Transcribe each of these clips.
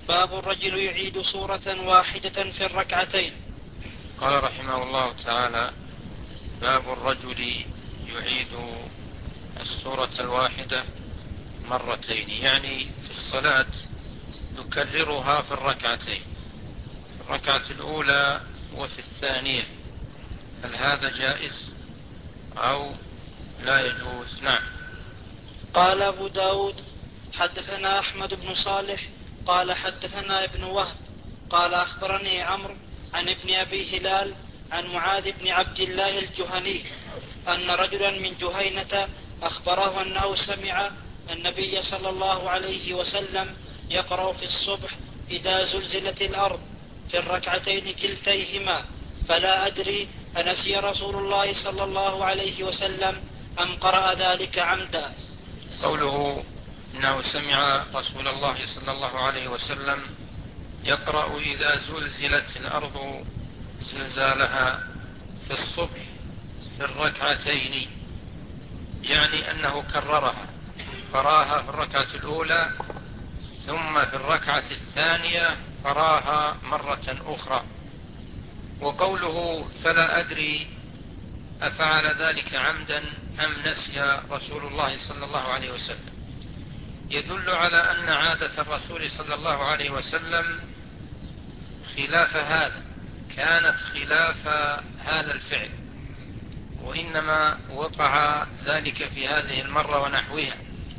باب الرجل يعيد سورة واحدة في الركعتين. قال رحمه الله تعالى: باب الرجل يعيد السورة الواحدة مرتين، يعني في الصلاة يكررها في الركعتين، في الركعة الأولى وفي الثانية. هل هذا جائز أو لا يجوز؟ نعم. قال أبو داود: حدثنا أحمد بن صالح قال حدثنا ابن وهب قال أخبرني عمرو عن ابن أبي هلال عن معاذ بن عبد الله الجهني أن رجلا من جهينة أخبره أنه سمع النبي صلى الله عليه وسلم يقرأ في الصبح إذا زلزلت الأرض في الركعتين كلتيهما، فلا أدري أنسي رسول الله صلى الله عليه وسلم أم قرأ ذلك عمدا. قوله إنه سمع رسول الله صلى الله عليه وسلم يقرأ إذا زلزلت الأرض زلزالها في الصبح في الركعتين، يعني أنه كررها، قراها في الركعة الأولى ثم في الركعة الثانية قراها مرة أخرى. وقوله فلا أدري أفعل ذلك عمدا أم نسي رسول الله صلى الله عليه وسلم، يدل على أن عادة الرسول صلى الله عليه وسلم خلاف هذا، كانت خلاف هذا الفعل، وإنما وقع ذلك في هذه المرة ونحوها،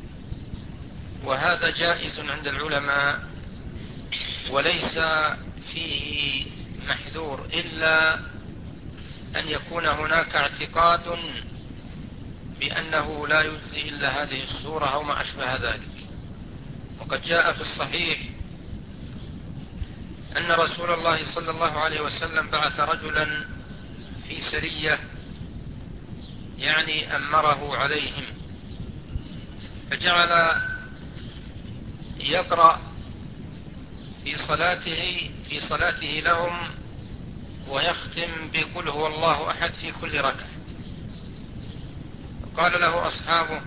وهذا جائز عند العلماء وليس فيه محذور، إلا أن يكون هناك اعتقاد بأنه لا يجزي إلا هذه السورة أو ما أشبه ذلك. وقد جاء في الصحيح أن رسول الله صلى الله عليه وسلم بعث رجلا في سرية، يعني أمره عليهم، فجعل يقرأ في صلاته لهم ويختم بقل هو الله أحد في كل ركعة. قال له أصحابه: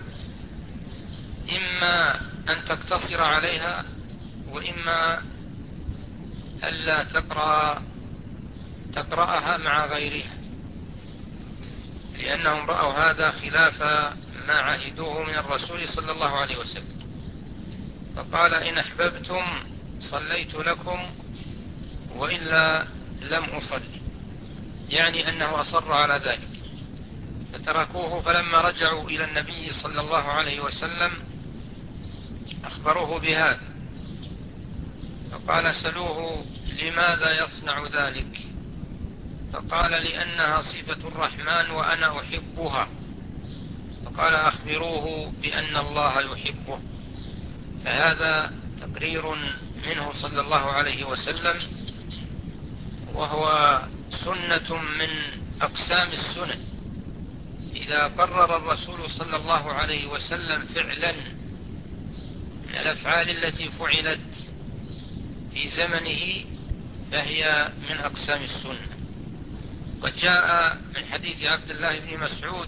إما أن تقتصر عليها وإما ألا تقرأها مع غيرها، لأنهم رأوا هذا خلاف ما عهدوه من الرسول صلى الله عليه وسلم. فقال: إن أحببتم صليت لكم وإلا لم أصلي، يعني أنه أصر على ذلك. فتركوه، فلما رجعوا إلى النبي صلى الله عليه وسلم أخبروه بهذا، فقال: سلوه لماذا يصنع ذلك؟ فقال: لأنها صفة الرحمن وأنا أحبها. فقال: أخبروه بأن الله يحبه. فهذا تقرير منه صلى الله عليه وسلم، وهو سنة من أقسام السنن. إذا قرر الرسول صلى الله عليه وسلم فعلا من الأفعال التي فعلت في زمنه فهي من أقسام السنة. قد جاء من حديث عبد الله بن مسعود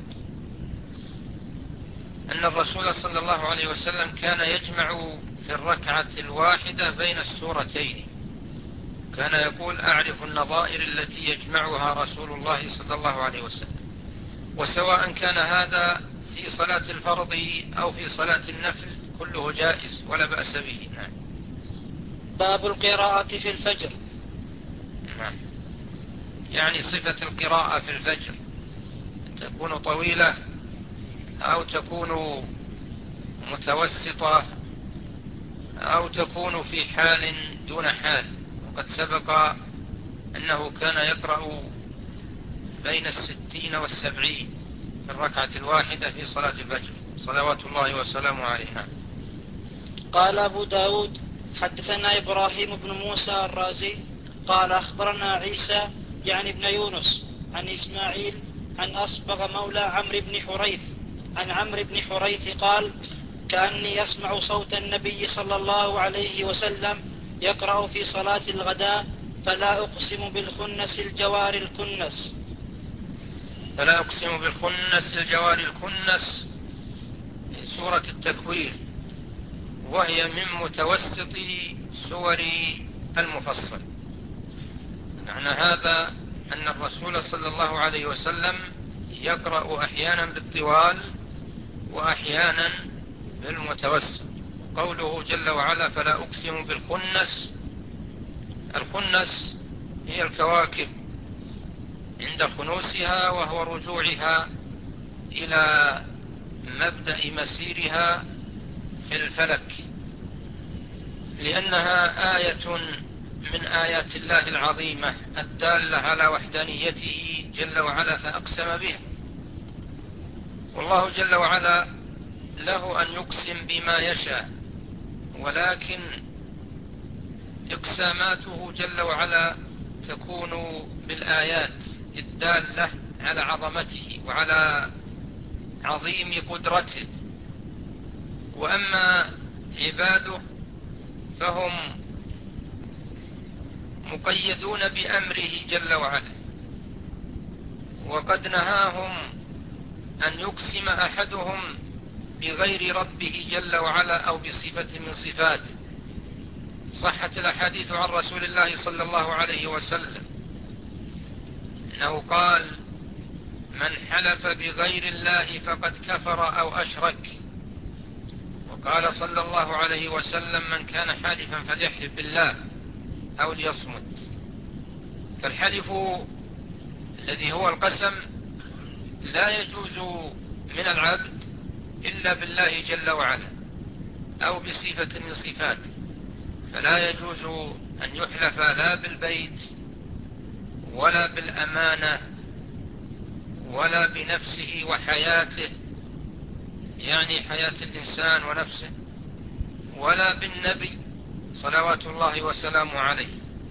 أن الرسول صلى الله عليه وسلم كان يجمع في الركعة الواحدة بين السورتين، كان يقول: أعرف النظائر التي يجمعها رسول الله صلى الله عليه وسلم. وسواء كان هذا في صلاة الفرض أو في صلاة النفل كله جائز ولا بأس به. نعم. باب القراءة في الفجر. نعم. يعني صفة القراءة في الفجر تكون طويلة أو تكون متوسطة أو تكون في حال دون حال. وقد سبق أنه كان يقرأ بين 60 و70 في الركعة الواحدة في صلاة الفجر صلوات الله وسلامه عليه. قال أبو داود: حدثنا إبراهيم بن موسى الرازي قال أخبرنا عيسى يعني ابن يونس عن إسماعيل عن أصبغ مولى عمرو بن حريث عن عمرو بن حريث قال: كأني أسمع صوت النبي صلى الله عليه وسلم يقرأ في صلاة الغداء: فلا أقسم بالخنس الجوار الكنس. فلا أقسم بالخنس الجوار الكنس سورة التكوير، وهي من متوسط سور المفصل. معنى هذا أن الرسول صلى الله عليه وسلم يقرأ أحيانا بالطوال وأحيانا بالمتوسط. قوله جل وعلا فلا أقسم بالخنس، الخنس هي الكواكب عند خنوسها، وهو رجوعها إلى مبدأ مسيرها في الفلك، لأنها آية من آيات الله العظيمة الدالة على وحدانيته جل وعلا فأقسم بها. والله جل وعلا له أن يقسم بما يشاء، ولكن إقساماته جل وعلا تكون بالآيات الدالة على عظمته وعلى عظيم قدرته. وأما عباده فهم مقيدون بأمره جل وعلا، وقد نهاهم أن يقسم أحدهم بغير ربه جل وعلا أو بصفة من صفاته. صحت الأحاديث عن رسول الله صلى الله عليه وسلم أنه قال من حلف بغير الله فقد كفر أو أشرك. وقال صلى الله عليه وسلم من كان حالفا فليحلف بالله أو ليصمت. فالحلف الذي هو القسم لا يجوز من العبد إلا بالله جل وعلا أو بصفة من صفاته، فلا يجوز أن يحلف لا بالبيت ولا بالأمانة ولا بنفسه وحياته، يعني حياة الإنسان ونفسه، ولا بالنبي صلوات الله وسلامه عليه.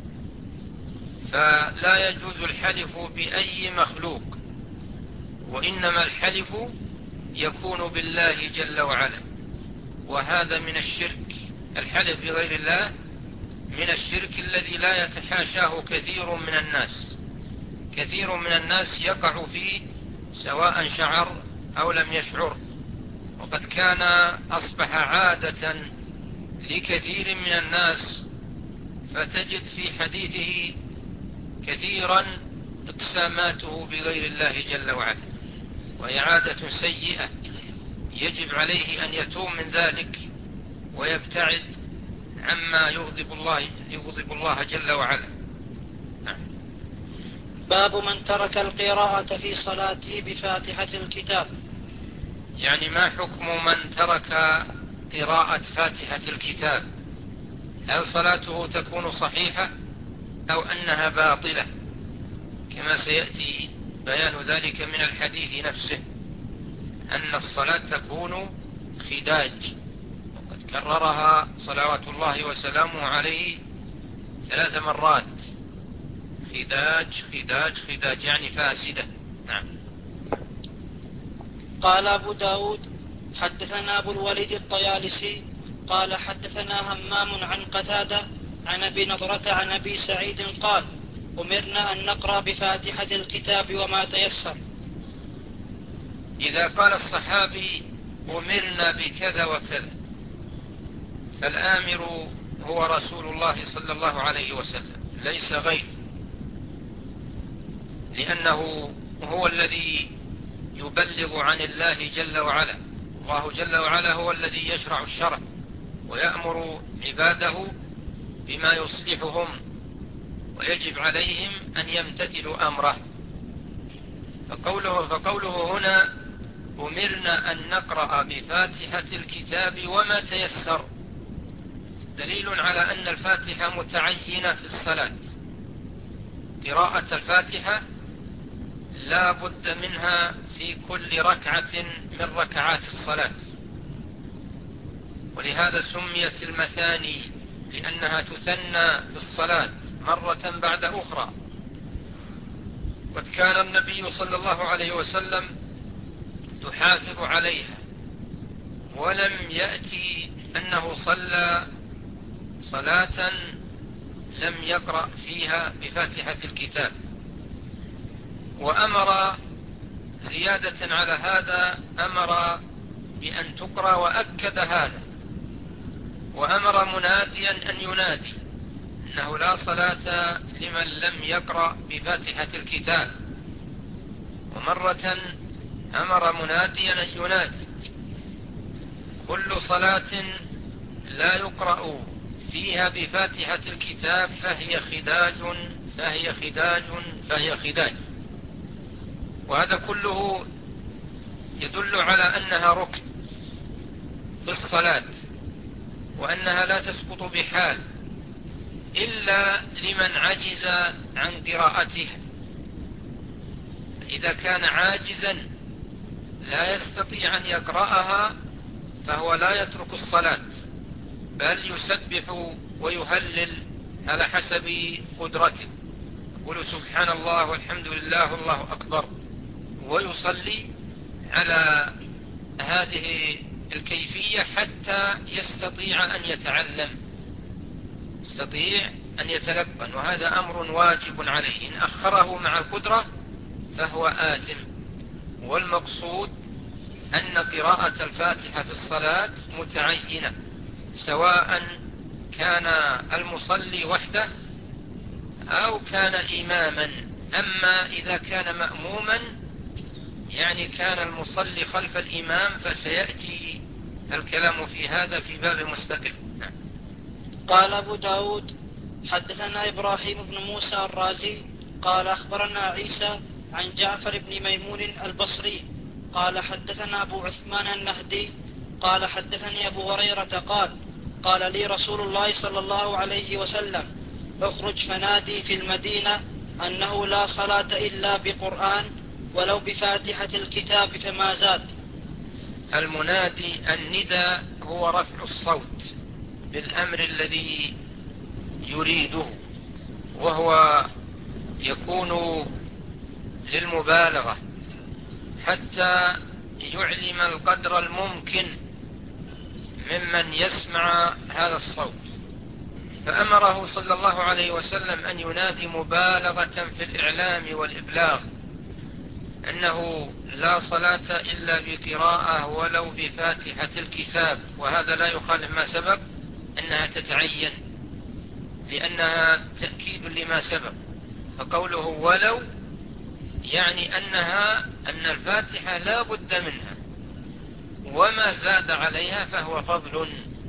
فلا يجوز الحلف بأي مخلوق، وإنما الحلف يكون بالله جل وعلا، وهذا من الشرك. الحلف بغير الله من الشرك الذي لا يتحاشاه كثير من الناس. كثير من الناس يقع فيه سواء شعر أو لم يشعر، وقد كان أصبح عادة لكثير من الناس، فتجد في حديثه كثيرا اقساماته بغير الله جل وعلا، وهي عادة سيئة يجب عليه أن يتوب من ذلك ويبتعد عما يغضب الله جل وعلا. باب من ترك القراءة في صلاته بفاتحة الكتاب. يعني ما حكم من ترك قراءة فاتحة الكتاب؟ هل صلاته تكون صحيحة أو أنها باطلة؟ كما سيأتي بيان ذلك من الحديث نفسه، أن الصلاة تكون خداج، وقد كررها صلوات الله وسلامه عليه 3 مرات: خداج خداج خداج، يعني فاسدة. نعم. قال أبو داود حدثنا أبو الوليد الطيالسي قال حدثنا همام عن قتادة عن أبي نضرة عن أبي سعيد قال أمرنا أن نقرأ بفاتحة الكتاب وما تيسر. إذا قال الصحابي أمرنا بكذا وكذا، فالآمر هو رسول الله صلى الله عليه وسلم ليس غير، لأنه هو الذي يبلغ عن الله جل وعلا. الله جل وعلا هو الذي يشرع الشرع ويأمر عباده بما يصلحهم، ويجب عليهم أن يمتثلوا أمره. فقوله هنا أمرنا أن نقرأ بفاتحة الكتاب وما تيسر دليل على أن الفاتحة متعينة في الصلاة. قراءة الفاتحة لا بد منها في كل ركعة من ركعات الصلاة، ولهذا سميت المثاني، لأنها تثنى في الصلاة مرة بعد أخرى. قد كان النبي صلى الله عليه وسلم يحافظ عليها، ولم يأتي أنه صلى صلاة لم يقرأ فيها بفاتحة الكتاب. وأمر زيادة على هذا، أمر بأن تقرأ، وأكد هذا وأمر مناديا أن ينادي أنه لا صلاة لمن لم يقرأ بفاتحة الكتاب. ومرة أمر مناديا أن ينادي: كل صلاة لا يقرأ فيها بفاتحة الكتاب فهي خداج فهي خداج فهي خداج. وهذا كله يدل على أنها ركن في الصلاة، وأنها لا تسقط بحال إلا لمن عجز عن قراءتها. إذا كان عاجزا لا يستطيع أن يقرأها فهو لا يترك الصلاة، بل يسبح ويهلل على حسب قدرته، يقول سبحان الله والحمد لله والله أكبر، ويصلي على هذه الكيفية حتى يستطيع أن يتعلم، يستطيع أن يتلقن. وهذا أمر واجب عليه، إن أخره مع القدرة فهو آثم. والمقصود أن قراءة الفاتحة في الصلاة متعينة، سواء كان المصلي وحده أو كان إماما. أما إذا كان مأموما، يعني كان المصلي خلف الإمام، فسيأتي الكلام في هذا في باب مستقل. قال أبو داود: حدثنا إبراهيم بن موسى الرازي قال أخبرنا عيسى عن جعفر بن ميمون البصري قال حدثنا أبو عثمان النهدي قال حدثني أبو هريرة قال لي رسول الله صلى الله عليه وسلم: اخرج فنادي في المدينة أنه لا صلاة إلا بقرآن ولو بفاتحة الكتاب فما زاد. المنادي الندى هو رفع الصوت بالأمر الذي يريده، وهو يكون للمبالغة حتى يعلم القدر الممكن ممن يسمع هذا الصوت. فأمره صلى الله عليه وسلم أن ينادي مبالغة في الإعلام والإبلاغ أنه لا صلاة إلا بقراءة ولو بفاتحة الكتاب. وهذا لا يخالف ما سبق أنها تتعين، لأنها تأكيد لما سبق. فقوله ولو يعني أن الفاتحة لا بد منها، وما زاد عليها فهو فضل،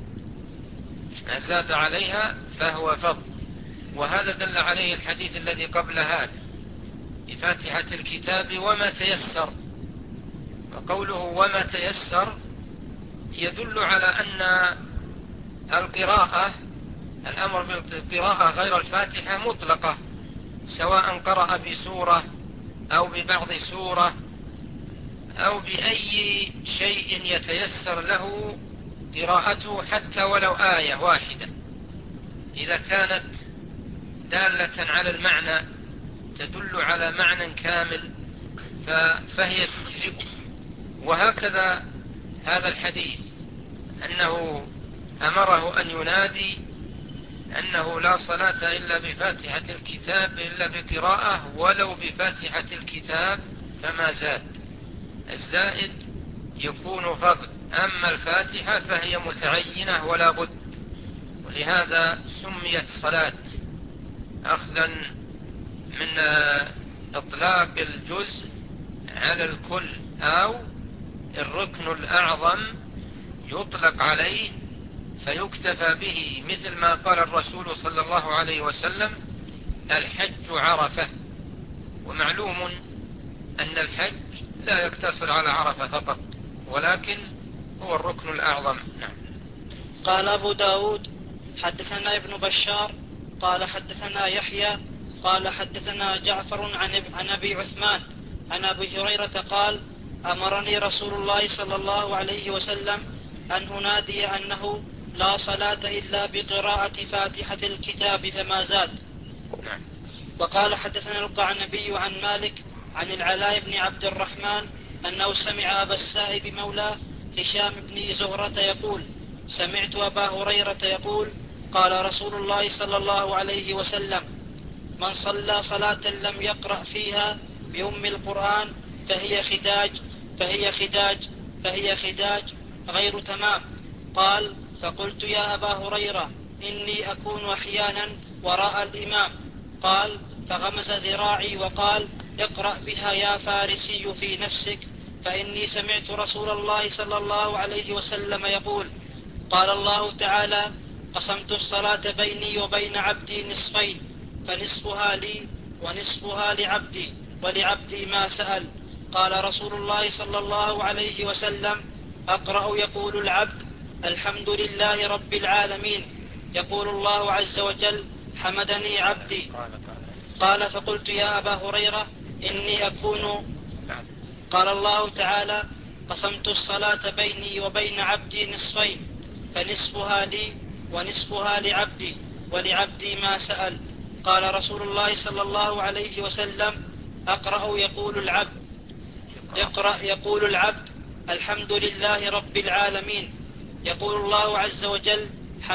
ما زاد عليها فهو فضل. وهذا دل عليه الحديث الذي قبل هذا بفاتحة الكتاب وما تيسر. وقوله وما تيسر يدل على أن القراءة، الأمر بالقراءة غير الفاتحة مطلقة، سواء قرأ بسورة أو ببعض سورة أو بأي شيء يتيسر له قراءته، حتى ولو آية واحدة إذا كانت دالة على المعنى تدل على معنى كامل فهي تجزئ. وهكذا هذا الحديث أنه أمره أن ينادي أنه لا صلاة إلا بفاتحة الكتاب إلا بقراءة ولو بفاتحة الكتاب فما زاد. الزائد يكون فضل، أما الفاتحة فهي متعينة ولا بد، ولهذا سميت صلاة، أخذا من إطلاق الجزء على الكل، أو الركن الأعظم يطلق عليه فيكتفى به، مثل ما قال الرسول صلى الله عليه وسلم: الحج عرفة. ومعلوم أن الحج لا يقتصر على عرفة فقط، ولكن هو الركن الأعظم. نعم. قال أبو داود: حدثنا ابن بشار قال حدثنا يحيى قال حدثنا جعفر عن أبي عثمان عن أبي هريرة قال: أمرني رسول الله صلى الله عليه وسلم أن أنادي أنه لا صلاة إلا بقراءة فاتحة الكتاب فما زاد. وقال حدثنا القعنبي عن مالك عن العلاء بن عبد الرحمن أنه سمع أبا السائب مولى هشام بن زهرة يقول: سمعت أبا هريرة يقول: قال رسول الله صلى الله عليه وسلم: من صلى صلاة لم يقرأ فيها بأم القرآن فهي خداج فهي خداج فهي خداج غير تمام. قال: فقلت يا أبا هريرة إني أكون أحيانا وراء الإمام. قال فغمز ذراعي وقال اقرأ بها يا فارسي في نفسك، فإني سمعت رسول الله صلى الله عليه وسلم يقول قال الله تعالى قسمت الصلاة بيني وبين عبدي نصفين، فنصفها لي ونصفها لعبدي ولعبدي ما سأل. قال رسول الله صلى الله عليه وسلم أقرأ يقول العبد الحمد لله رب العالمين، يقول الله عز وجل حمدني عبدي. قال فقلت يا أبا هريرة إني أكون. قال الله تعالى قسمت الصلاة بيني وبين عبدي نصفين، فنصفها لي ونصفها لعبدي ولعبدي ما سأل. قال رسول الله صلى الله عليه وسلم أقرأ يقول العبد الحمد لله رب العالمين، يقول الله عز وجل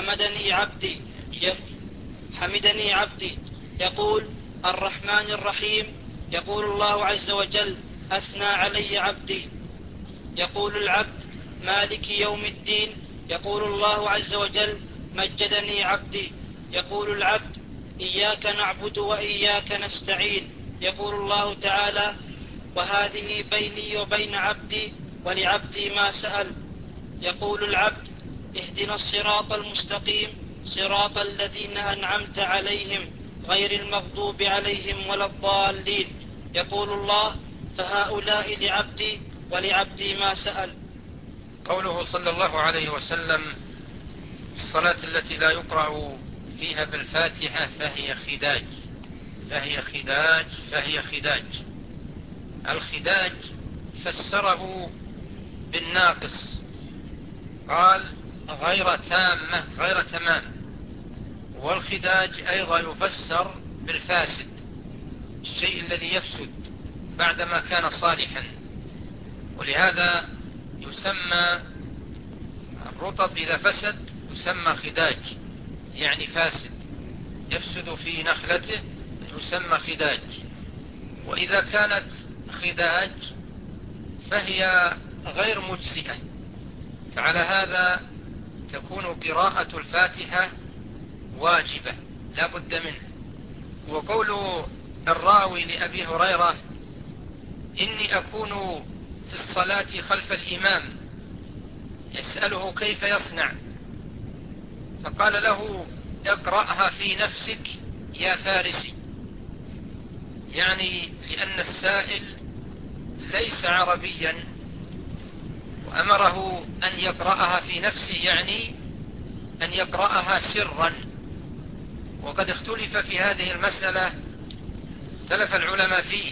حمدني عبدي. يقول الرحمن الرحيم، يقول الله عز وجل أثنى علي عبدي. يقول العبد مالك يوم الدين، يقول الله عز وجل مجدني عبدي. يقول العبد إياك نعبد وإياك نستعين، يقول الله تعالى وهذه بيني وبين عبدي ولعبدي ما سأل. يقول العبد اهدنا الصراط المستقيم صراط الذين أنعمت عليهم غير المغضوب عليهم ولا الضالين، يقول الله فهؤلاء لعبدي ولعبدي ما سأل. قوله صلى الله عليه وسلم الصلاة التي لا يقرأ فيها بالفاتحة فهي خداج. الخداج فسره بالناقص، قال غير تمام. والخداج أيضا يفسر بالفاسد، الشيء الذي يفسد بعدما كان صالحا. ولهذا يسمى الرطب إذا فسد يسمى خداج، يعني فاسد، يفسد في نخلته يسمى خداج. وإذا كانت خداج فهي غير مجزئة، فعلى هذا تكون قراءة الفاتحة واجبة لا بد منها. وقول الراوي لأبي هريرة إني أكون في الصلاة خلف الإمام يسأله كيف يصنع، فقال له اقرأها في نفسك يا فارسي، يعني لأن السائل ليس عربيا وأمره أن يقرأها في نفسه، يعني أن يقرأها سرا. وقد اختلف في هذه المسألة، اختلف العلماء فيه،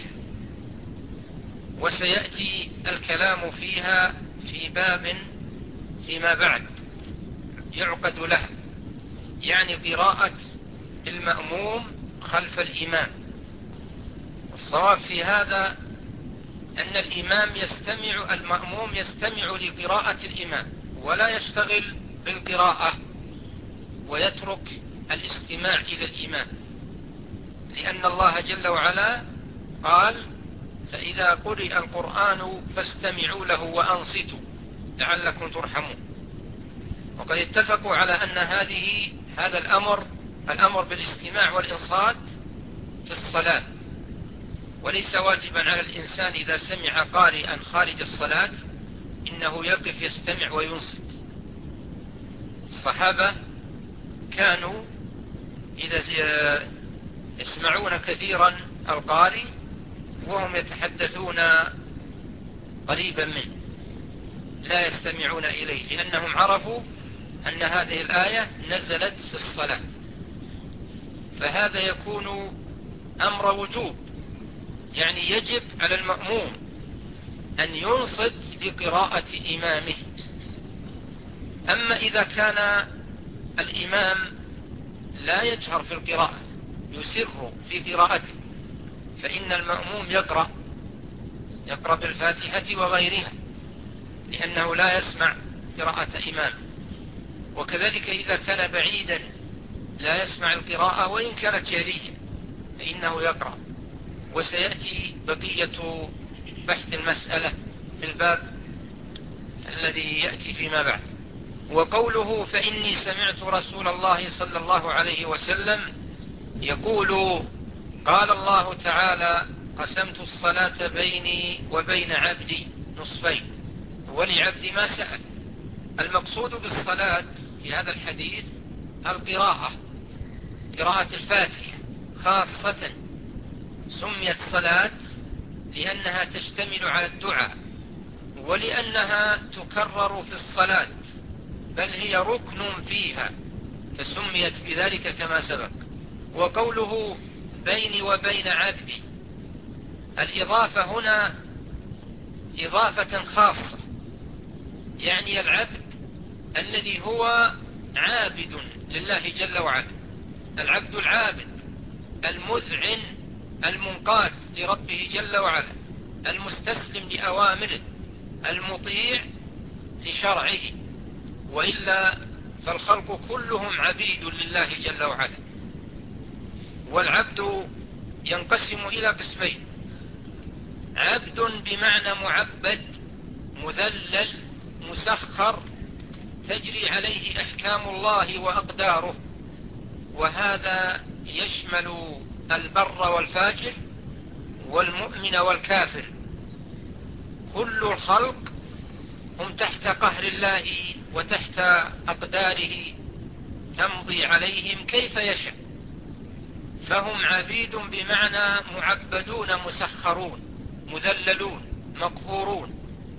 وسيأتي الكلام فيها في باب فيما بعد يعقد له، يعني قراءة المأموم خلف الإمام. والصواب في هذا أن المأموم يستمع لقراءة الإمام ولا يشتغل بالقراءة ويترك الاستماع إلى الإمام، لأن الله جل وعلا قال فإذا قرئ القرآن فاستمعوا له وأنصتوا لعلكم ترحمون. وقد اتفقوا على أن هذا الأمر بالاستماع والإنصات في الصلاة، وليس واجبا على الإنسان إذا سمع قارئا خارج الصلاة إنه يقف يستمع وينصت. الصحابة كانوا إذا يسمعون كثيرا القارئ وهم يتحدثون قريبا منه لا يستمعون إليه، لأنهم عرفوا أن هذه الآية نزلت في الصلاة. فهذا يكون أمر وجوب، يعني يجب على المأموم أن ينصت لقراءة إمامه. أما إذا كان الإمام لا يجهر في القراءة، يسر في قراءته، فإن المأموم يقرأ بالفاتحة وغيرها، لأنه لا يسمع قراءة إمام. وكذلك إذا كان بعيدا لا يسمع القراءة وإن كانت جهرية فإنه يقرأ. وسيأتي بقية بحث المسألة في الباب الذي يأتي فيما بعد. وقوله فإني سمعت رسول الله صلى الله عليه وسلم يقول قال الله تعالى قسمت الصلاة بيني وبين عبدي نصفين ولعبدي ما سأل. المقصود بالصلاة في هذا الحديث القراءة، قراءة الفاتحة خاصة، سميت صلاة لأنها تشتمل على الدعاء ولأنها تكرر في الصلاة، بل هي ركن فيها فسميت بذلك كما سبق. وقوله بيني وبين عبدي، الإضافة هنا إضافة خاصة، يعني العبد الذي هو عابد لله جل وعلا، العبد العابد المذعن المنقاد لربه جل وعلا، المستسلم لأوامره، المطيع لشرعه، وإلا فالخلق كلهم عبيد لله جل وعلا. والعبد ينقسم إلى قسمين: عبد بمعنى معبد مذلل مسخر تجري عليه أحكام الله وأقداره، وهذا يشمل البر والفاجر والمؤمن والكافر، كل الخلق هم تحت قهر الله وتحت أقداره تمضي عليهم كيف يشاء، فهم عبيد بمعنى معبدون مسخرون مذللون مقهورون.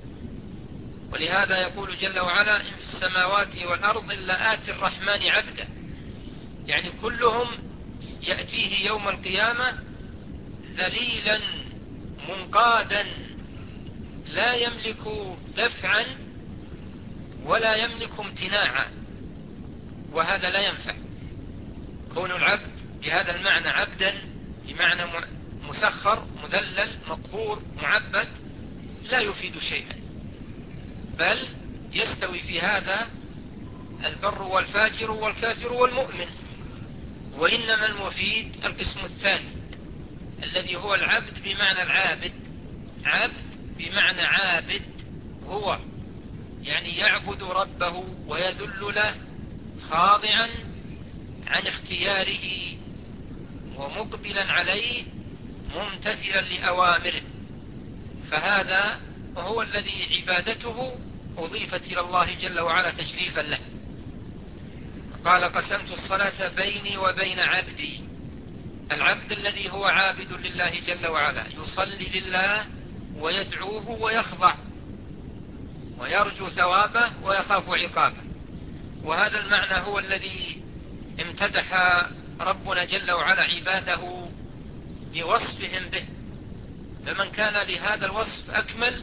ولهذا يقول جل وعلا إن في السماوات والأرض إلا آتي الرحمن عبدا، يعني كلهم يأتيه يوم القيامة ذليلا منقادا لا يملك دفعا ولا يملك امتناعا، وهذا لا ينفع. كون العبد بهذا المعنى عبدا بمعنى مسخر مذلل مقهور معبد لا يفيد شيئا، بل يستوي في هذا البر والفاجر والكافر والمؤمن. وإنما المفيد القسم الثاني الذي هو العبد بمعنى العابد، عبد بمعنى عابد، هو يعني يعبد ربه ويذل له خاضعا عن اختياره ومقبلا عليه ممتثلا لأوامره، فهذا هو الذي عبادته أضيفت إلى الله جل وعلا تشريفا له. قال قسمت الصلاة بيني وبين عبدي، العبد الذي هو عابد لله جل وعلا يصلي لله ويدعوه ويخضع ويرجو ثوابه ويخاف عقابه، وهذا المعنى هو الذي امتدح ربنا جل وعلا عباده بوصفهم به، فمن كان لهذا الوصف أكمل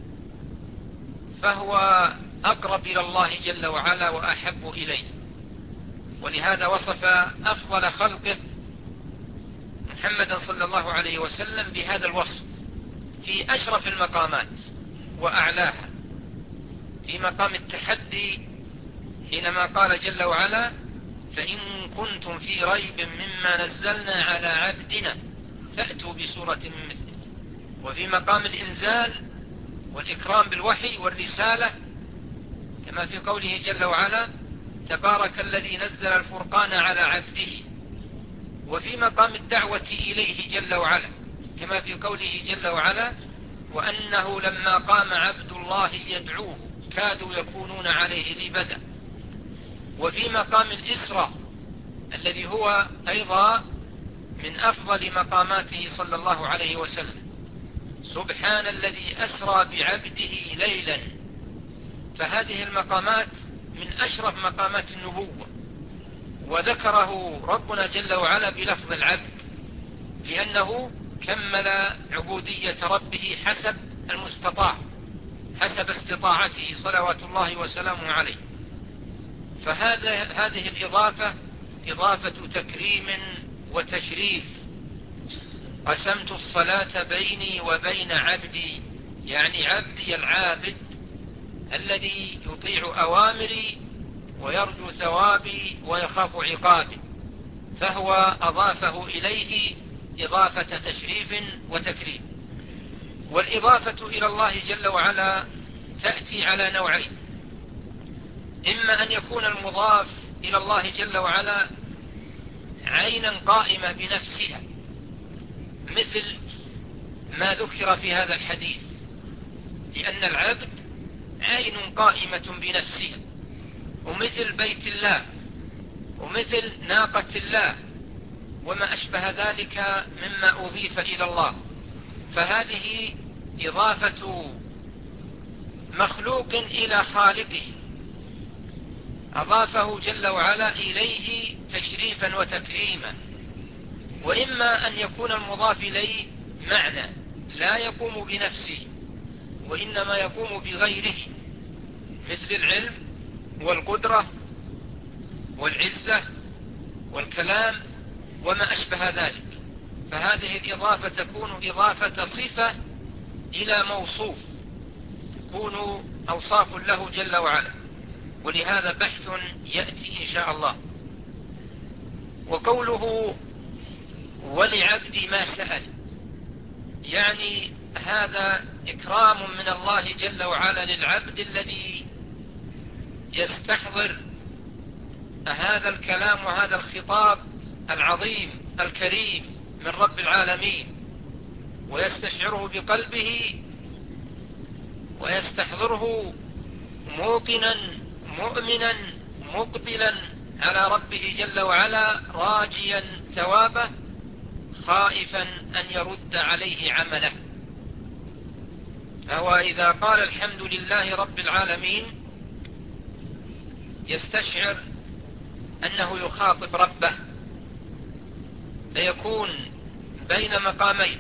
فهو أقرب إلى الله جل وعلا وأحب إليه. ولهذا وصف أفضل خلقه محمدا صلى الله عليه وسلم بهذا الوصف في أشرف المقامات وأعلاها، في مقام التحدي حينما قال جل وعلا فإن كنتم في ريب مما نزلنا على عبدنا فأتوا بسورة من مثله، وفي مقام الإنزال والإكرام بالوحي والرسالة كما في قوله جل وعلا تبارك الذي نزل الفرقان على عبده، وفي مقام الدعوة إليه جل وعلا كما في قوله جل وعلا وأنه لما قام عبد الله يدعوه كادوا يكونون عليه لبدا، وفي مقام الإسراء الذي هو أيضا من أفضل مقاماته صلى الله عليه وسلم سبحان الذي أسرى بعبده ليلا، فهذه المقامات من أشرف مقامات النبوة، وذكره ربنا جل وعلا بلفظ العبد لأنه كمل عبودية ربه حسب المستطاع حسب استطاعته صلوات الله وسلامه عليه. هذه الإضافة إضافة تكريم وتشريف. قسمت الصلاة بيني وبين عبدي، يعني عبدي العابد الذي يطيع أوامري ويرجو ثوابي ويخاف عقابي، فهو أضافه إليه إضافة تشريف وتكريم. والإضافة إلى الله جل وعلا تأتي على نوعين: إما أن يكون المضاف إلى الله جل وعلا عينا قائمة بنفسها، مثل ما ذكر في هذا الحديث، لأن العبد عين قائمة بنفسها، ومثل بيت الله، ومثل ناقة الله، وما أشبه ذلك مما أضيف إلى الله. فهذه إضافة مخلوق إلى خالقه، أضافه جل وعلا إليه تشريفا وتكريما. وإما أن يكون المضاف إليه معنى لا يقوم بنفسه، وإنما يقوم بغيره، مثل العلم والقدرة والعزة والكلام وما أشبه ذلك. فهذه الإضافة تكون إضافة صفة إلى موصوف، تكون أوصاف له جل وعلا، ولهذا بحث يأتي إن شاء الله. وقوله ولعبدي ما سأل، يعني هذا إكرام من الله جل وعلا للعبد الذي يستحضر هذا الكلام وهذا الخطاب العظيم الكريم من رب العالمين، ويستشعره بقلبه ويستحضره موقنا مؤمنا مقبلا على ربه جل وعلا، راجيا ثوابه، خائفا أن يرد عليه عمله. فهو إذا قال الحمد لله رب العالمين يستشعر أنه يخاطب ربه، فيكون بين مقامين،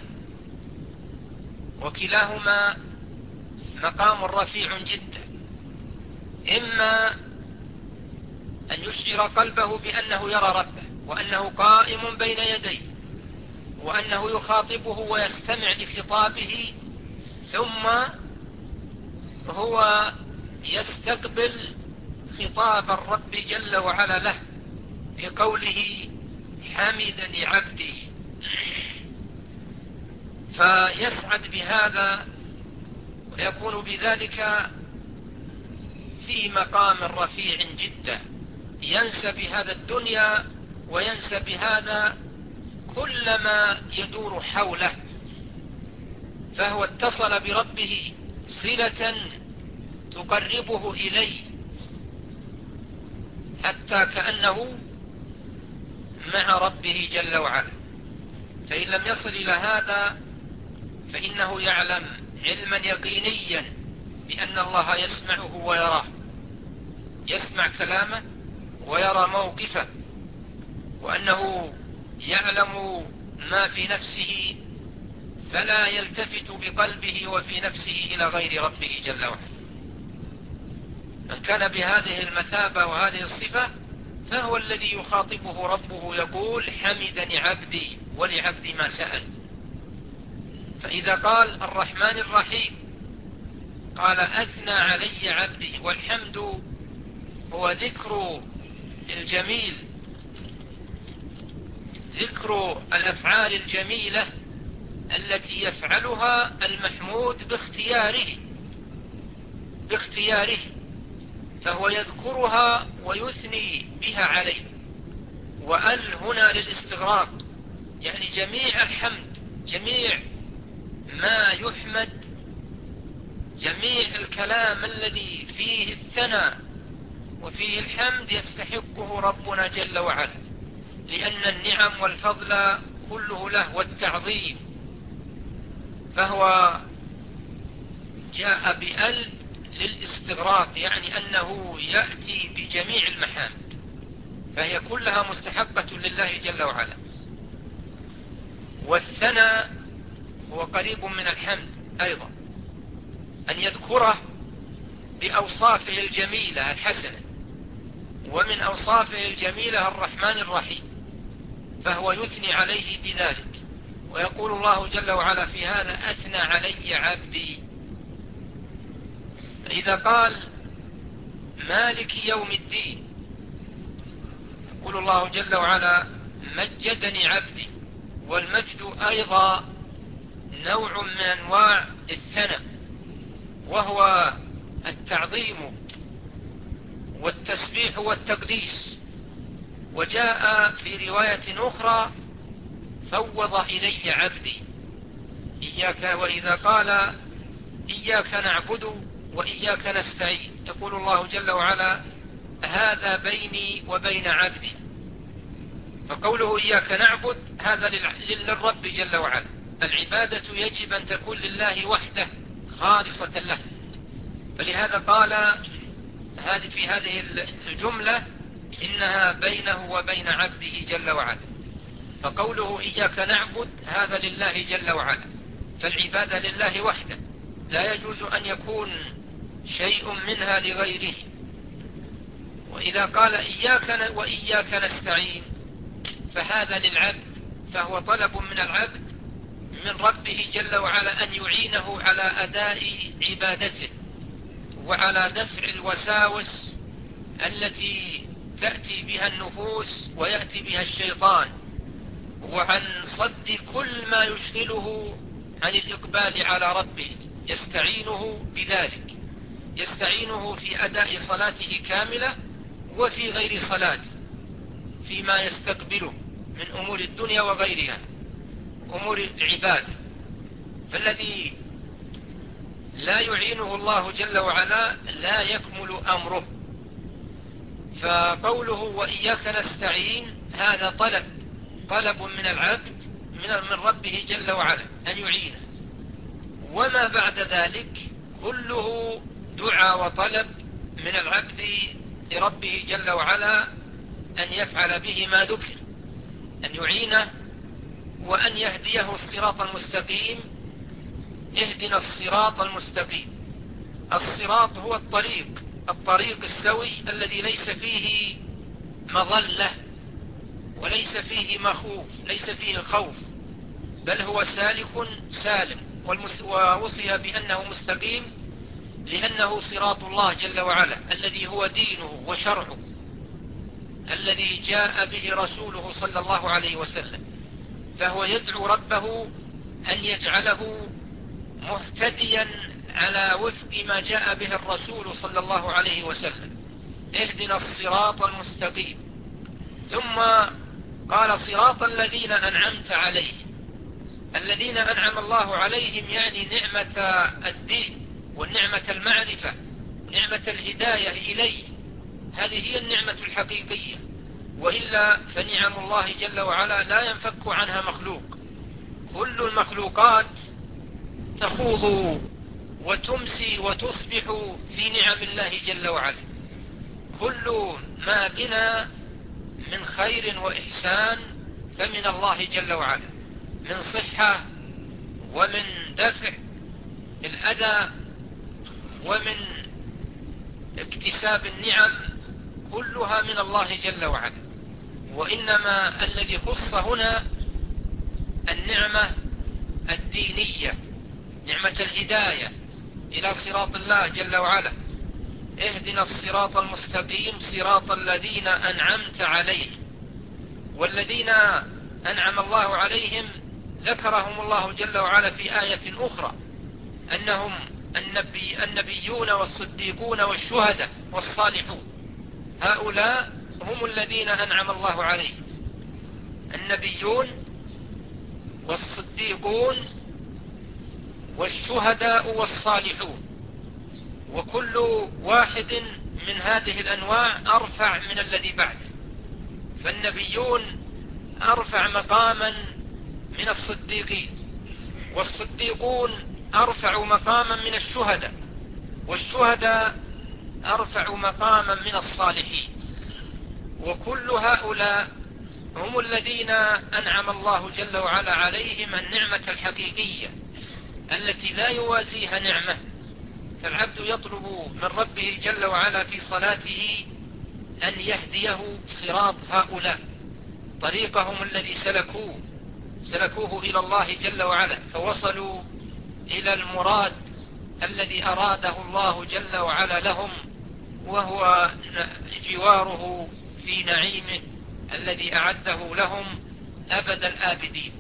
وكلاهما مقام رفيع جدا. إما أن يشعر قلبه بأنه يرى ربه، وأنه قائم بين يديه، وأنه يخاطبه ويستمع لخطابه، ثم هو يستقبل خطاب الرب جل وعلا له بقوله حمدني عبدي، فيسعد بهذا ويكون بذلك في مقام رفيع جدا، ينسى بهذا الدنيا وينسى بهذا كل ما يدور حوله، فهو اتصل بربه صلة تقربه إليه، حتى كأنه مع ربه جل وعلا. فإن لم يصل إلى هذا فإنه يعلم علما يقينيا بأن الله يسمعه ويراه، يسمع كلامه ويرى موقفه، وأنه يعلم ما في نفسه، فلا يلتفت بقلبه وفي نفسه إلى غير ربه جل وعلا. من كان بهذه المثابة وهذه الصفة فهو الذي يخاطبه ربه يقول حمدني عبدي ولعبدي ما سأل. فإذا قال الرحمن الرحيم قال أثنى علي عبدي، والحمد هو ذكر الجميل، ذكر الأفعال الجميلة التي يفعلها المحمود باختياره، فهو يذكرها ويثني بها عليه. وأل هنا للاستغراق، يعني جميع الحمد، جميع ما يحمد، جميع الكلام الذي فيه الثناء وفيه الحمد يستحقه ربنا جل وعلا، لأن النعم والفضل كله له والتعظيم. فهو جاء بأل للاستغراق، يعني أنه يأتي بجميع المحامد، فهي كلها مستحقة لله جل وعلا. والثناء هو قريب من الحمد أيضا، أن يذكره بأوصافه الجميلة الحسنة، ومن أوصافه الجميلة الرحمن الرحيم، فهو يثني عليه بذلك. ويقول الله جل وعلا في هذا أثنى علي عبدي. فإذا قال مالك يوم الدين يقول الله جل وعلا مجدني عبدي، والمجد أيضا نوع من أنواع الثناء، وهو التعظيم والتسبيح والتقديس. وجاء في رواية أخرى: فوض إلي عبدي إياك، وإذا قال إياك نعبد وإياك نستعين يقول الله جل وعلا: هذا بيني وبين عبدي. فقوله إياك نعبد هذا للرب جل وعلا، العبادة يجب أن تكون لله وحده خالصة له. فلهذا قال في هذه الجملة إنها بينه وبين عبده جل وعلا. فقوله إياك نعبد هذا لله جل وعلا، فالعبادة لله وحده، لا يجوز أن يكون شيء منها لغيره. وإذا قال إياك وإياك نستعين فهذا للعبد، فهو طلب من العبد من ربه جل وعلا أن يعينه على أداء عبادته وعلى دفع الوساوس التي تأتي بها النفوس ويأتي بها الشيطان، وعن صد كل ما يشغله عن الإقبال على ربه. يستعينه بذلك، يستعينه في أداء صلاته كاملة وفي غير صلاته، فيما يستقبله من أمور الدنيا وغيرها، أمور العبادة. فالذي لا يعينه الله جل وعلا لا يكمل أمره. فقوله وإياك نستعين هذا طلب من العبد من ربه جل وعلا أن يعينه، وما بعد ذلك كله دعاء وطلب من العبد لربه جل وعلا أن يفعل به ما ذكر، أن يعينه وأن يهديه الصراط المستقيم. اهدنا الصراط المستقيم. الصراط هو الطريق السوي الذي ليس فيه مظلة وليس فيه مخوف، ليس فيه خوف، بل هو سالك سالم. ووصف بأنه مستقيم لأنه صراط الله جل وعلا الذي هو دينه وشرعه الذي جاء به رسوله صلى الله عليه وسلم. فهو يدعو ربه أن يجعله مهتديا على وفق ما جاء به الرسول صلى الله عليه وسلم. اهدنا الصراط المستقيم. ثم قال صراط الذين أنعمت عليهم. الذين أنعم الله عليهم يعني نعمة الدين والنعمة المعرفة، نعمة الهداية إليه، هذه هي النعمة الحقيقية. وإلا فنعم الله جل وعلا لا ينفك عنها مخلوق. كل المخلوقات تخوض وتمسي وتصبح في نعم الله جل وعلا. كل ما بنا من خير وإحسان فمن الله جل وعلا، من صحة ومن دفع الأذى ومن اكتساب النعم، كلها من الله جل وعلا. وإنما الذي خص هنا النعمة الدينية، نعمة الهداية إلى صراط الله جل وعلا. اهدنا الصراط المستقيم صراط الذين أنعمت عليهم. والذين أنعم الله عليهم ذكرهم الله جل وعلا في آية أخرى أنهم النبيون والصديقون والشهداء والصالحون. هؤلاء هم الذين أنعم الله عليهم، النبيون والصديقون والشهداء والصالحون. وكل واحد من هذه الأنواع أرفع من الذي بعده. فالنبيون أرفع مقاما من الصديقين، والصديقون أرفع مقاما من الشهداء، والشهداء أرفع مقاما من الصالحين. وكل هؤلاء هم الذين أنعم الله جل وعلا عليهم النعمة الحقيقية التي لا يوازيها نعمة. فالعبد يطلب من ربه جل وعلا في صلاته أن يهديه صراط هؤلاء، طريقهم الذي سلكوه إلى الله جل وعلا، فوصلوا إلى المراد الذي أراده الله جل وعلا لهم، وهو جواره في نعيمه الذي أعده لهم أبد الآبدين.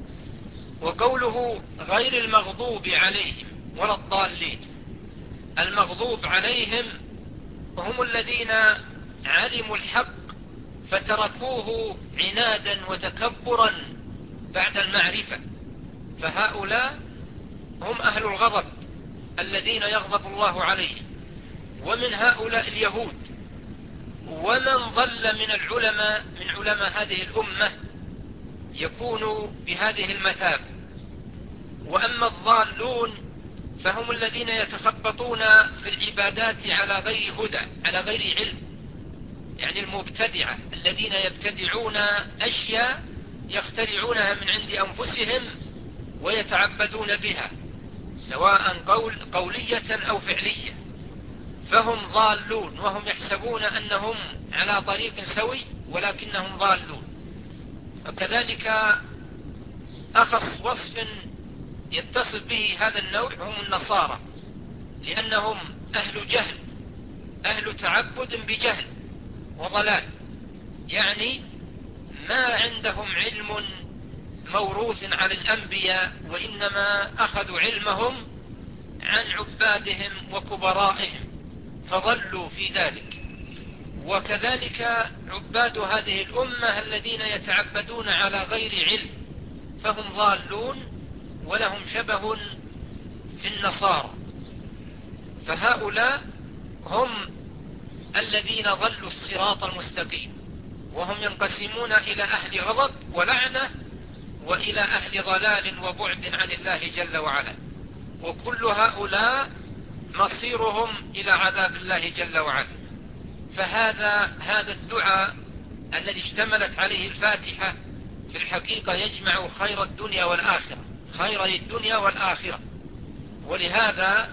وقوله غير المغضوب عليهم ولا الضالين، المغضوب عليهم هم الذين علموا الحق فتركوه عنادا وتكبرا بعد المعرفة، فهؤلاء هم أهل الغضب الذين يغضب الله عليهم. ومن هؤلاء اليهود، ومن ضل من العلماء من علماء هذه الأمة يكون بهذه المثابة. وأما الضالون فهم الذين يتخبطون في العبادات على غير هدى، على غير علم، يعني المبتدعة الذين يبتدعون أشياء يخترعونها من عند أنفسهم ويتعبدون بها، سواء قولية أو فعلية، فهم ضالون، وهم يحسبون أنهم على طريق سوي ولكنهم ضالون. وكذلك أخص وصف يتصف به هذا النوع هم النصارى، لأنهم أهل جهل، أهل تعبد بجهل وضلال، يعني ما عندهم علم موروث عن الأنبياء، وإنما أخذوا علمهم عن عبادهم وكبرائهم فضلوا في ذلك. وكذلك عباد هذه الأمة الذين يتعبدون على غير علم فهم ضالون ولهم شبه في النصارى. فهؤلاء هم الذين ضلوا الصراط المستقيم، وهم ينقسمون إلى أهل غضب ولعنة وإلى أهل ضلال وبعد عن الله جل وعلا، وكل هؤلاء مصيرهم إلى عذاب الله جل وعلا. فهذا الدعاء الذي اشتملت عليه الفاتحة في الحقيقة يجمع خير الدنيا والآخرة، خيري الدنيا والآخرة، ولهذا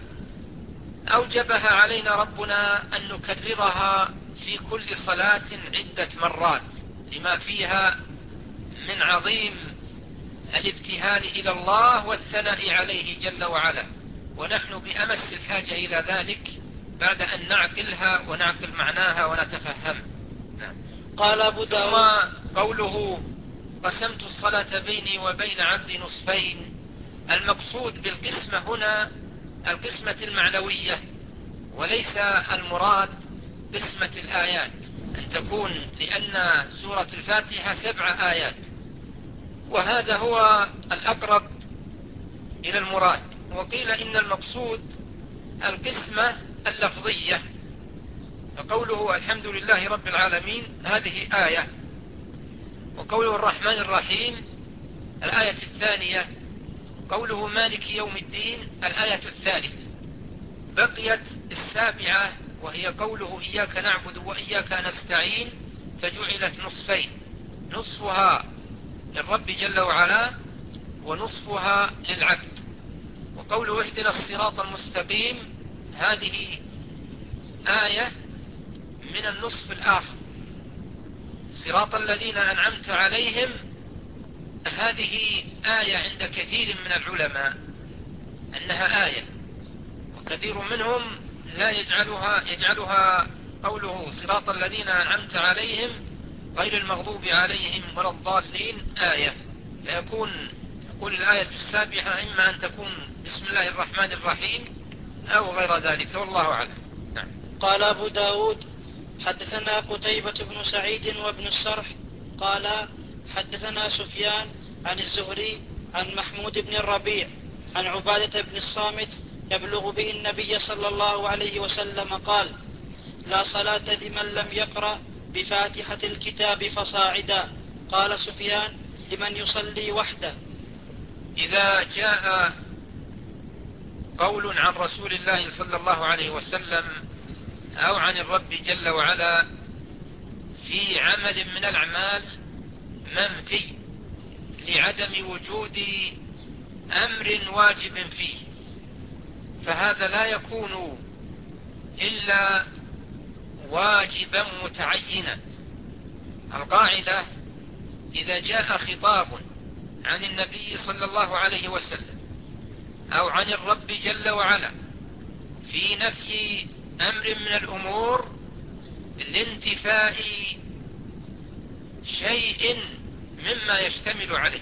أوجبها علينا ربنا أن نكررها في كل صلاة عدة مرات، لما فيها من عظيم الابتهال إلى الله والثناء عليه جل وعلا، ونحن بأمس الحاجة إلى ذلك بعد أن نعقلها ونعقل معناها ونتفهم. نعم. قال أبو داود. ثم قوله قسمت الصلاة بيني وبين عبدي نصفين، المقصود بالقسمة هنا القسمة المعنوية، وليس المراد قسمة الآيات، أن تكون، لأن سورة الفاتحة 7 آيات، وهذا هو الأقرب إلى المراد. وقيل إن المقصود القسمة اللفظية، فقوله الحمد لله رب العالمين هذه آية، وقوله الرحمن الرحيم الآية 2، قوله مالك يوم الدين الآية 3. بقيت 7 وهي قوله إياك نعبد وإياك نستعين، فجعلت نصفين، نصفها للرب جل وعلا ونصفها للعبد. وقوله اهدنا الصراط المستقيم هذه آية من النصف الآخر، صراط الذين أنعمت عليهم، هذه آية عند كثير من العلماء أنها آية، وكثير منهم لا يجعلها قوله صراط الذين أنعمت عليهم غير المغضوب عليهم ولا الضالين آية، فيقول الآية 7 إما أن تكون بسم الله الرحمن الرحيم أو غير ذلك، والله أعلم. نعم. قال أبو داود حدثنا قتيبة بن سعيد وابن السرح قال حدثنا سفيان عن الزهري عن محمود بن الربيع عن عبادة بن الصامت يبلغ به النبي صلى الله عليه وسلم قال لا صلاة لمن لم يقرأ بفاتحة الكتاب فصاعدا. قال سفيان لمن يصلي وحده. إذا جاء قول عن رسول الله صلى الله عليه وسلم أو عن الرب جل وعلا في عمل من الأعمال منفي لعدم وجود أمر واجب فيه، فهذا لا يكون إلا واجبا متعينا. القاعدة إذا جاء خطاب عن النبي صلى الله عليه وسلم أو عن الرب جل وعلا في نفي أمر من الأمور لانتفاء شيء مما يشتمل عليه،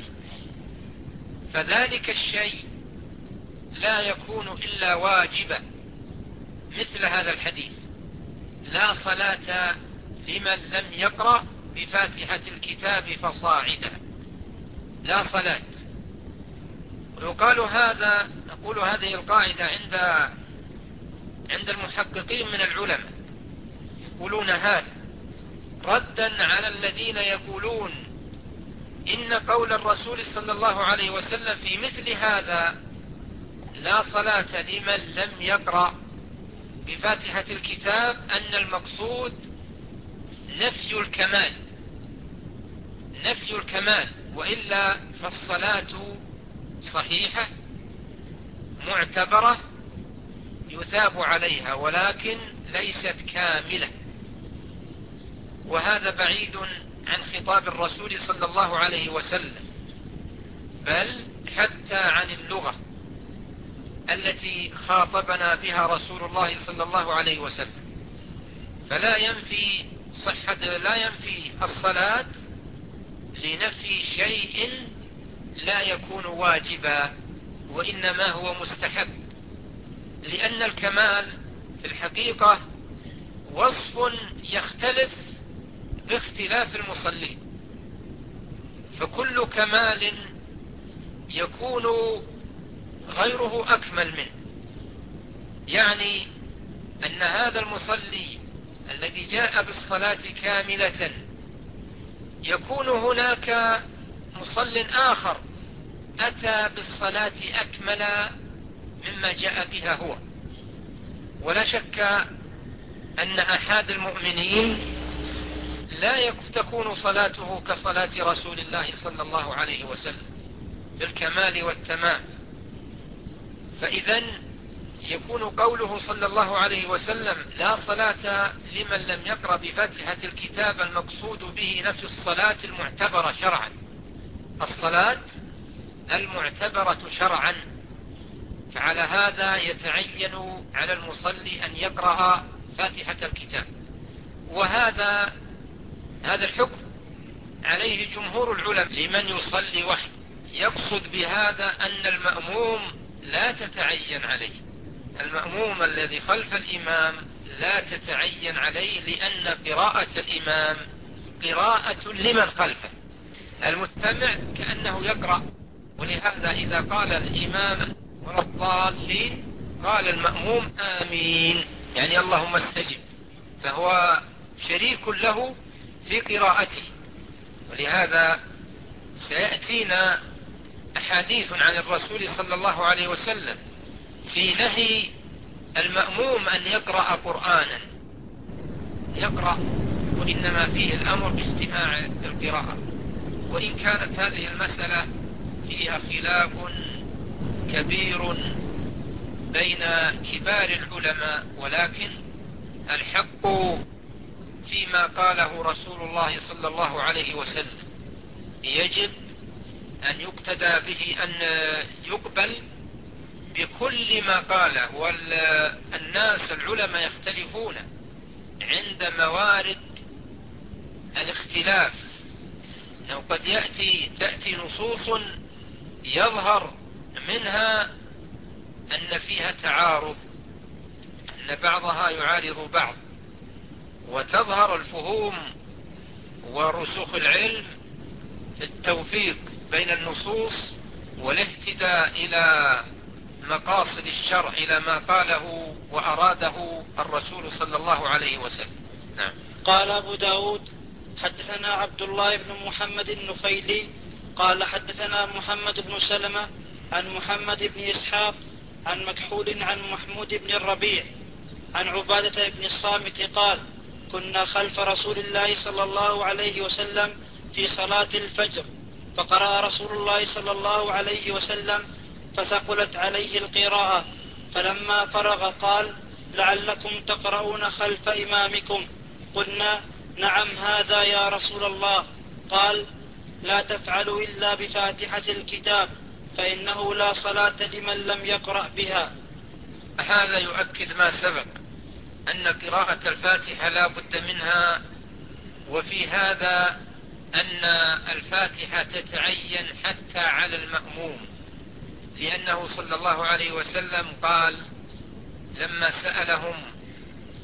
فذلك الشيء لا يكون إلا واجبا، مثل هذا الحديث لا صلاة لمن لم يقرأ بفاتحة الكتاب فصاعدا، لا صلاة. ويقال هذا، نقول هذه القاعدة عند المحققين من العلماء، يقولون هذا ردا على الذين يقولون إن قول الرسول صلى الله عليه وسلم في مثل هذا لا صلاة لمن لم يقرأ بفاتحة الكتاب أن المقصود نفي الكمال، نفي الكمال، وإلا فالصلاة صحيحة معتبرة يثاب عليها، ولكن ليست كاملة. وهذا بعيد عن خطاب الرسول صلى الله عليه وسلم، بل حتى عن اللغة التي خاطبنا بها رسول الله صلى الله عليه وسلم. فلا ينفي الصلاة لنفي شيء لا يكون واجبا، وإنما هو مستحب، لأن الكمال في الحقيقة وصف يختلف باختلاف المصلين، فكل كمال يكون غيره أكمل منه. يعني أن هذا المصلي الذي جاء بالصلاة كاملة يكون هناك مصل آخر أتى بالصلاة أكمل مما جاء بها هو. ولا شك أن أحد المؤمنين لا تكون صلاته كصلاة رسول الله صلى الله عليه وسلم في الكمال والتمام. فإذن يكون قوله صلى الله عليه وسلم لا صلاة لمن لم يقرأ بفاتحة الكتاب المقصود به نفي الصلاة المعتبرة شرعا، الصلاة المعتبرة شرعا. فعلى هذا يتعين على المصلي أن يقرأ فاتحة الكتاب. وهذا الحكم عليه جمهور العلماء لمن يصلي وحده. يقصد بهذا أن المأموم لا تتعين عليه، المأموم الذي خلف الإمام لا تتعين عليه، لأن قراءة الإمام قراءة لمن خلفه، المستمع كأنه يقرأ. ولهذا إذا قال الإمام ولا الضالين قال المأموم آمين، يعني اللهم استجب، فهو شريك له في قراءته. ولهذا سيأتينا أحاديث عن الرسول صلى الله عليه وسلم في نهي المأموم أن يقرأ قرآنا، يقرأ، وإنما فيه الأمر باستماع القراءة. وإن كانت هذه المسألة فيها خلاف كبير بين كبار العلماء، ولكن الحق فيما قاله رسول الله صلى الله عليه وسلم، يجب أن يقتدى به، أن يقبل بكل ما قاله. والناس العلماء يختلفون عند موارد الاختلاف، أنه قد تأتي نصوص يظهر منها أن فيها تعارض، أن بعضها يعارض بعض، وتظهر الفهوم ورسوخ العلم في التوفيق بين النصوص والاهتداء إلى مقاصد الشرع، إلى ما قاله وأراده الرسول صلى الله عليه وسلم. نعم. قال أبو داود حدثنا عبد الله بن محمد النفيلي قال حدثنا محمد بن سلمة عن محمد بن إسحاق عن مكحول عن محمود بن الربيع عن عبادة بن الصامت قال كنا خلف رسول الله صلى الله عليه وسلم في صلاة الفجر، فقرأ رسول الله صلى الله عليه وسلم فثقلت عليه القراءة، فلما فرغ قال لعلكم تقرؤون خلف إمامكم. قلنا نعم هذا يا رسول الله. قال لا تفعلوا إلا بفاتحة الكتاب فإنه لا صلاة لمن لم يقرأ بها. هذا يؤكد ما سبق أن قراءة الفاتحة لا بد منها، وفي هذا أن الفاتحة تتعين حتى على المأموم، لأنه صلى الله عليه وسلم قال لما سألهم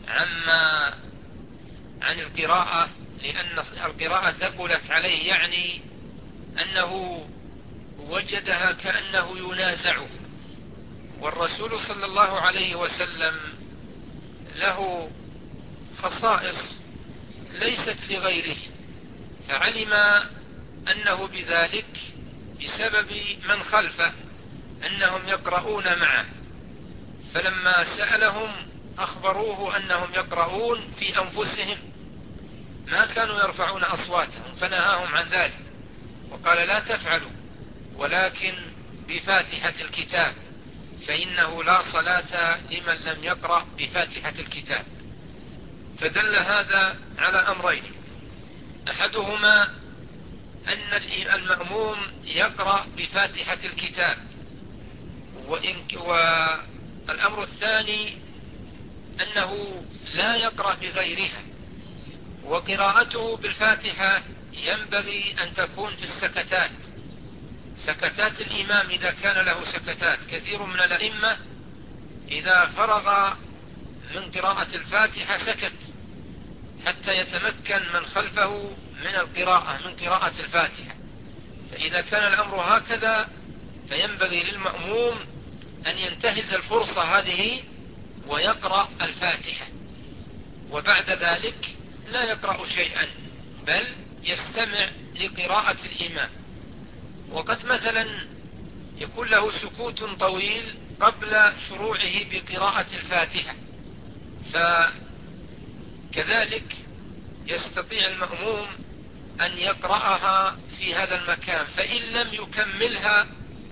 عن القراءة، لأن القراءة ثقلت عليه، يعني أنه وجدها كأنه ينازعه. والرسول صلى الله عليه وسلم له خصائص ليست لغيره، فعلم أنه بذلك بسبب من خلفه أنهم يقرؤون معه، فلما سألهم أخبروه أنهم يقرؤون في أنفسهم، ما كانوا يرفعون أصواتهم، فنهاهم عن ذلك وقال لا تفعلوا، ولكن بفاتحة الكتاب، فإنه لا صلاة لمن لم يقرأ بفاتحة الكتاب. فدل هذا على أمرين: أحدهما أن المأموم يقرأ بفاتحة الكتاب، والأمر الثاني أنه لا يقرأ بغيرها، وقراءته بالفاتحة ينبغي أن تكون في السكتات، سكتات الإمام إذا كان له سكتات. كثير من الأئمة إذا فرغ من قراءة الفاتحة سكت حتى يتمكن من خلفه من القراءة، من قراءة الفاتحة. فإذا كان الأمر هكذا فينبغي للمأموم أن ينتهز الفرصة هذه ويقرأ الفاتحة، وبعد ذلك لا يقرأ شيئا بل يستمع لقراءة الإمام. وقد مثلا يكون له سكوت طويل قبل شروعه بقراءة الفاتحة، فكذلك يستطيع المأموم أن يقرأها في هذا المكان، فإن لم يكملها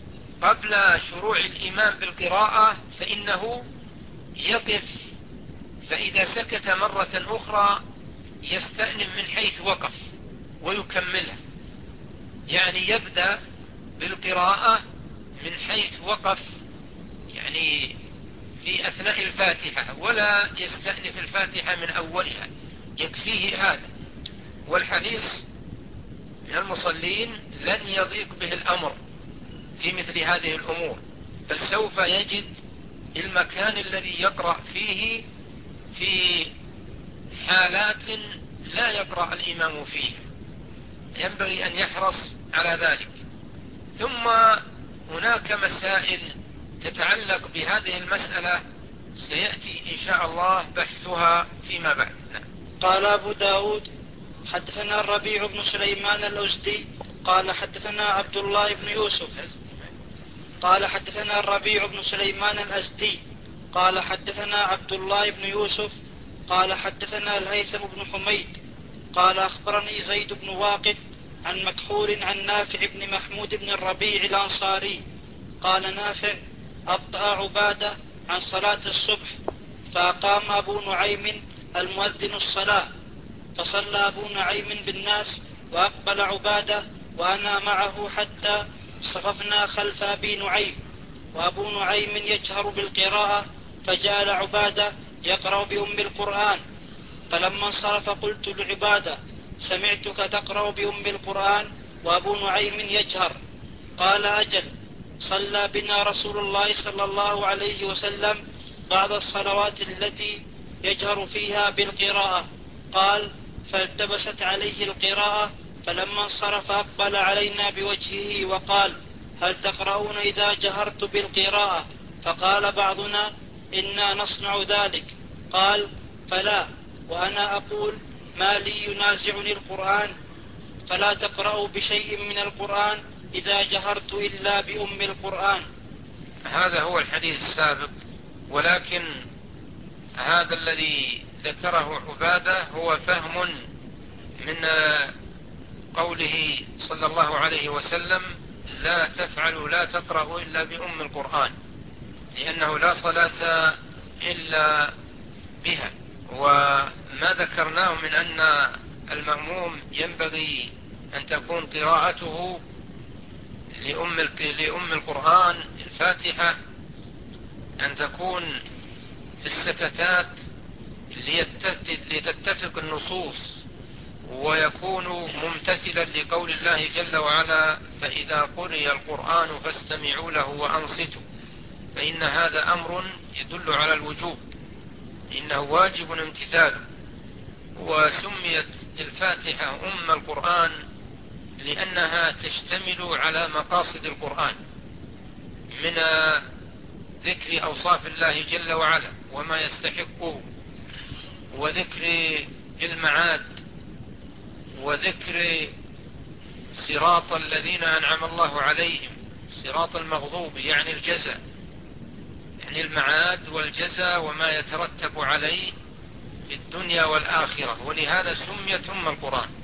قبل شروع الإمام بالقراءة فإنه يقف، فإذا سكت مرة أخرى يستأنف من حيث وقف ويكملها، يعني يبدأ بالقراءة من حيث وقف، يعني في أثناء الفاتحة، ولا يستأنف الفاتحة من أولها، يكفيه هذا. والحريص من المصلين لن يضيق به الأمر في مثل هذه الأمور، بل سوف يجد المكان الذي يقرأ فيه في حالات لا يقرأ الإمام فيها، ينبغي أن يحرص على ذلك. ثم هناك مسائل تتعلق بهذه المسألة سيأتي إن شاء الله بحثها فيما بعد. نعم. قال أبو داود: حدثنا الربيع بن سليمان الأزدي قال حدثنا عبد الله بن يوسف قال حدثنا الربيع بن سليمان الأزدي قال حدثنا عبد الله بن يوسف قال حدثنا الهيثم بن حميد قال أخبرني زيد بن واقد عن مكحول عن نافع بن محمود بن الربيع الأنصاري قال نافع: أبطأ عبادة عن صلاة الصبح، فأقام أبو نعيم المؤذن الصلاة، فصلى أبو نعيم بالناس وأقبل عبادة وأنا معه حتى صففنا خلف أبي نعيم، وأبو نعيم يجهر بالقراءة، فجعل عبادة يقرأ بأم القرآن، فلما انصرف قلت لعبادة: سمعتك تقرأ بأم القرآن وأبو نعيم يجهر. قال: أجل، صلى بنا رسول الله صلى الله عليه وسلم بعض الصلوات التي يجهر فيها بالقراءة. قال: فالتبست عليه القراءة، فلما انصرف أقبل علينا بوجهه وقال: هل تقرؤون إذا جهرت بالقراءة؟ فقال بعضنا: إنا نصنع ذلك. قال: فلا، وأنا أقول: ما لي ينازعني القرآن؟ فلا تقرأوا بشيء من القرآن إذا جهرت إلا بأم القرآن. هذا هو الحديث السابق، ولكن هذا الذي ذكره عبادة هو فهم من قوله صلى الله عليه وسلم: لا تفعلوا، لا تقرأوا إلا بأم القرآن، لأنه لا صلاة إلا بها. وما ذكرناه من أن المأموم ينبغي أن تكون قراءته لأم القرآن الفاتحة، أن تكون في السكتات لتتفق النصوص، ويكون ممتثلا لقول الله جل وعلا: فإذا قرئ القرآن فاستمعوا له وأنصتوا، فإن هذا أمر يدل على الوجوب. إنه واجب امتثاله. وسميت الفاتحة أم القرآن لأنها تشتمل على مقاصد القرآن من ذكر أوصاف الله جل وعلا وما يستحقه، وذكر المعاد، وذكر صراط الذين أنعم الله عليهم، صراط المغضوب يعني الجزاء، يعني المعاد والجزاء وما يترتب عليه في الدنيا والآخرة، ولهذا سميت أم القرآن.